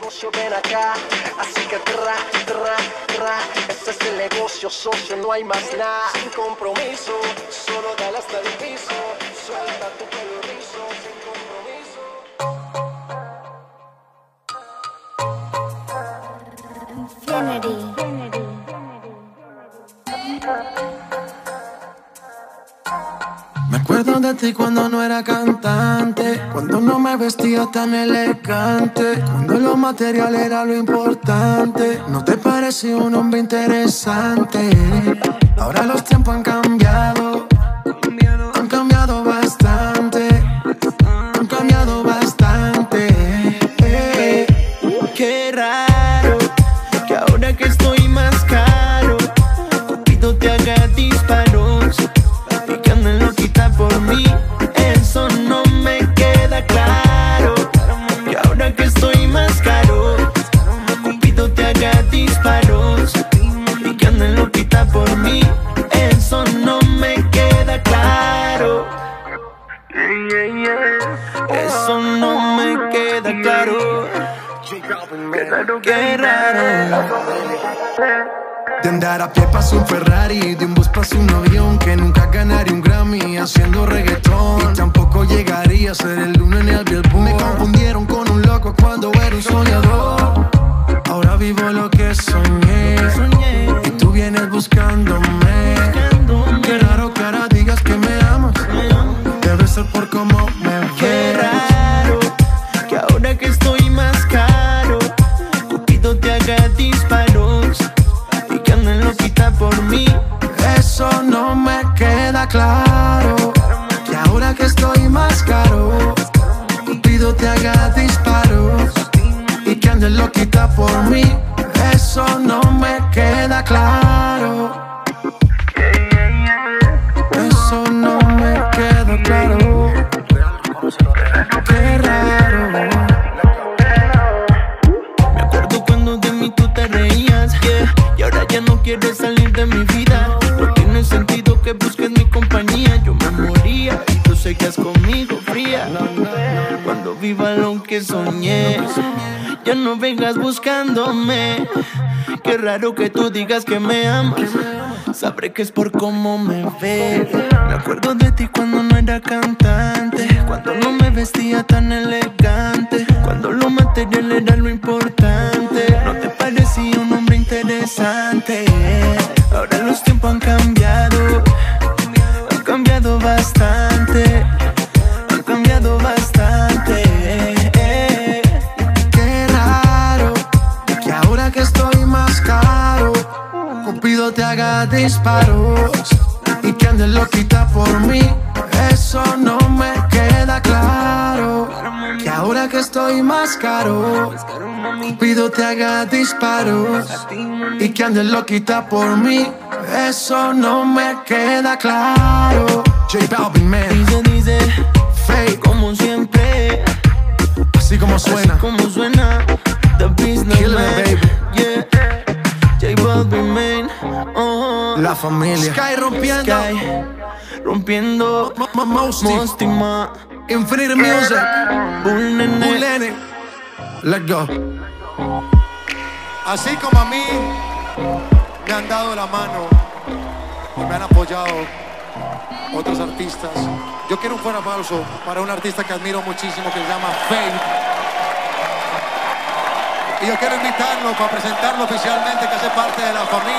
negocio, ven acá. Así que ese es el negocio, socio, no hay más nada. Sin compromiso, solo dale hasta el piso. Suelta tu pelo rizo, sin compromiso. Me acuerdo de ti cuando no era cantante, cuando no me vestía tan elegante, cuando lo material era lo importante. No te parecía un hombre interesante. Ahora los tiempos han cambiado bastante, han cambiado bastante. Qué raro que ahora que estoy más caro, Cupido te haga disparos y que anden loquita por mí. Eso no me queda claro. Que ahora que estoy más caro, Cupido te haga disparos y que anden loquita por mí. Eso no me queda claro. Eso no me queda claro. Qué raro. De andar a pie pasó un Ferrari, de un bus pasó un avión, que nunca ganaría un Grammy haciendo reggaetón, y tampoco llegaría a ser el uno en el Billboard. Me confundieron con un loco cuando era un soñador. Ahora vivo lo que soñé, y tú vienes buscándome. Qué raro que ahora digas que me amas, debe ser por cómo me ves. Qué raro que ahora que estoy más caro, Cupido te haga disparos y que anden loquita por mí. Eso no me queda claro. Que ahora que estoy más caro, Cupido te haga disparos y que anden loquita por mí. Eso no me queda claro. Eso no me queda claro. Qué raro. Me acuerdo cuando de mí tú te reías, yeah. Y ahora ya no quieres salir de mi vida. No tiene sentido que busques mi compañía. Yo me moría y tú seguías conmigo fría. Cuando viva lo que soñé, ya no vengas buscándome. Qué raro que tú digas que me amas, sabré que es por cómo me ves. Me acuerdo de ti cuando no era cantante, cuando no me vestía tan elegante, cuando lo material era lo importante. No te parecía un hombre interesante. Ahora los tiempos han cambiado bastante, han cambiado bastante. Qué raro que ahora que estoy más caro, Cupido te haga disparos y que ande loquita por mí. Eso no me queda claro. Que ahora que estoy más caro, Cupido te haga disparos y que ande loquita por mí. Eso no me queda claro. J Balvin, man. Dice, Fake, como siempre. Así como suena. Así como suena. The business, man. Baby. Yeah. J Balvin, man. La familia. Sky rompiendo. Sky rompiendo. Mostima. Infinite Music. Bull Nene. Let's go. Así como a mí me han dado la mano y me han apoyado otros artistas, yo quiero un fuerte aplauso para un artista que admiro muchísimo, que se llama Fade. Y yo quiero invitarlo para presentarlo oficialmente, que hace parte de la familia.